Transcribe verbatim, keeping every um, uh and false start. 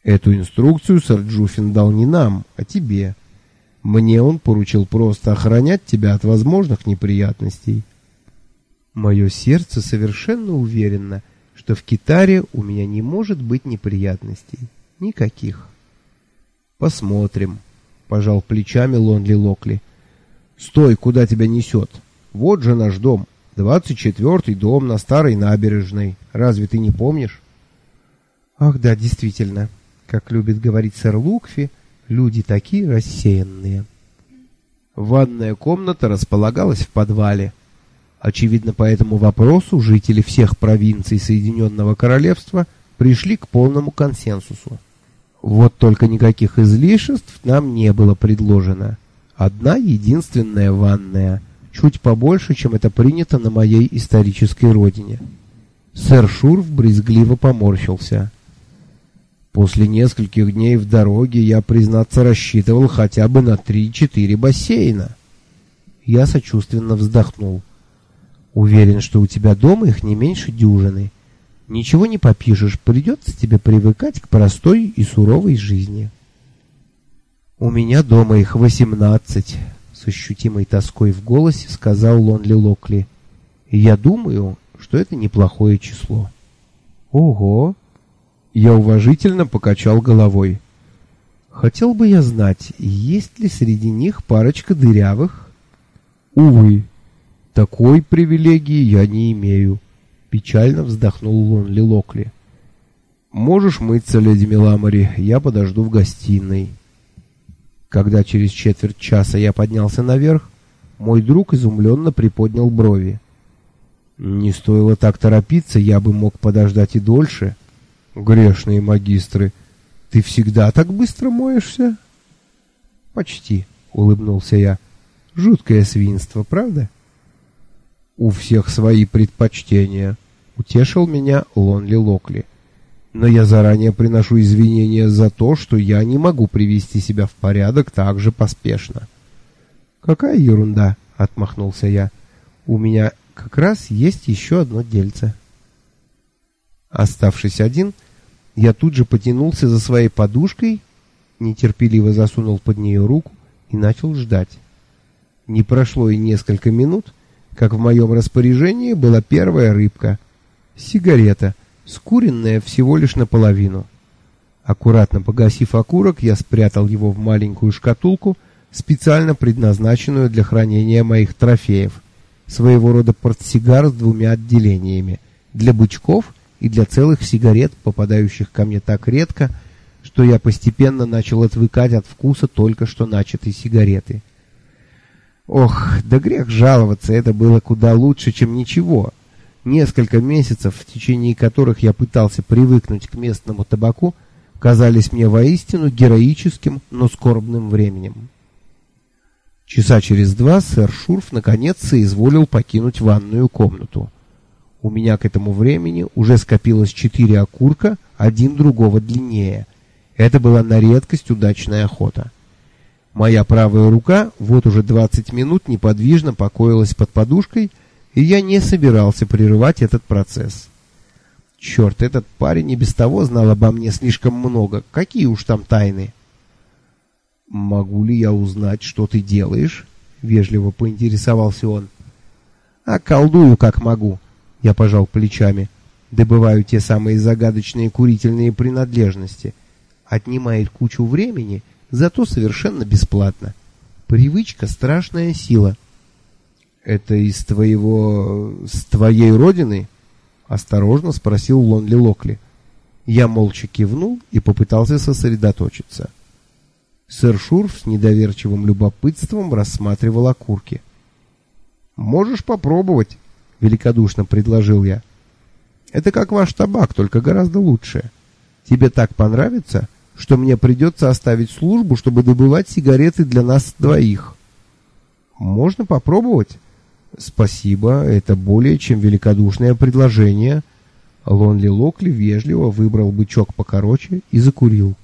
Эту инструкцию сэр Джуффин дал не нам, а тебе. Мне он поручил просто охранять тебя от возможных неприятностей. Мое сердце совершенно уверено, что в Китаре у меня не может быть неприятностей. Никаких. Посмотрим, пожал плечами Лонли Локли. Стой, куда тебя несет? Вот же наш дом. Двадцать четвертый дом на старой набережной. Разве ты не помнишь? Ах да, действительно. Как любит говорить сэр Лукфи, люди такие рассеянные. Ванная комната располагалась в подвале. Очевидно, по этому вопросу жители всех провинций Соединенного Королевства пришли к полному консенсусу. Вот только никаких излишеств нам не было предложено. Одна единственная ванная, чуть побольше, чем это принято на моей исторической родине. Сэр Шурф брезгливо поморщился. После нескольких дней в дороге я, признаться, рассчитывал хотя бы на три-четыре бассейна. Я сочувственно вздохнул. Уверен, что у тебя дома их не меньше дюжины. Ничего не попишешь, придется тебе привыкать к простой и суровой жизни. У меня дома их восемнадцать, с ощутимой тоской в голосе сказал Лонли Локли. И я думаю, что это неплохое число. Ого! Я уважительно покачал головой. Хотел бы я знать, есть ли среди них парочка дырявых? Увы, такой привилегии я не имею, печально вздохнул Лонли Локли. Можешь мыться, леди Миламори, я подожду в гостиной. Когда через четверть часа я поднялся наверх, мой друг изумленно приподнял брови. Не стоило так торопиться, я бы мог подождать и дольше. Грешные магистры, ты всегда так быстро моешься? Почти, улыбнулся я. Жуткое свинство, правда? У всех свои предпочтения, утешил меня Лонли Локли. Но я заранее приношу извинения за то, что я не могу привести себя в порядок так же поспешно. Какая ерунда, отмахнулся я. У меня как раз есть еще одно дельце. Оставшись один, я тут же потянулся за своей подушкой, нетерпеливо засунул под нее руку и начал ждать. Не прошло и несколько минут, как в моем распоряжении была первая рыбка — сигарета, скуренная всего лишь наполовину. Аккуратно погасив окурок, я спрятал его в маленькую шкатулку, специально предназначенную для хранения моих трофеев, своего рода портсигар с двумя отделениями — для бычков и для целых сигарет, попадающих ко мне так редко, что я постепенно начал отвыкать от вкуса только что начатой сигареты. Ох, да грех жаловаться, это было куда лучше, чем ничего. Несколько месяцев, в течение которых я пытался привыкнуть к местному табаку, казались мне воистину героическим, но скорбным временем. Часа через два сэр Шурф наконец соизволил покинуть ванную комнату. У меня к этому времени уже скопилось четыре окурка, один другого длиннее. Это была на редкость удачная охота. Моя правая рука вот уже двадцать минут неподвижно покоилась под подушкой, и я не собирался прерывать этот процесс. Черт, этот парень и без того знал обо мне слишком много. Какие уж там тайны. «Могу ли я узнать, что ты делаешь?» — вежливо поинтересовался он. «А колдую, как могу». Я пожал плечами. Добываю те самые загадочные курительные принадлежности. Отнимает кучу времени, зато совершенно бесплатно. Привычка — страшная сила. Это из твоего... с твоей родины? Осторожно спросил Лонли Локли. Я молча кивнул и попытался сосредоточиться. Сэр Шурф с недоверчивым любопытством рассматривал окурки. Можешь попробовать, великодушно предложил я. Это как ваш табак, только гораздо лучше. Тебе так понравится, что мне придется оставить службу, чтобы добывать сигареты для нас двоих. Можно попробовать? Спасибо, это более чем великодушное предложение. Лонли Локли вежливо выбрал бычок покороче и закурил.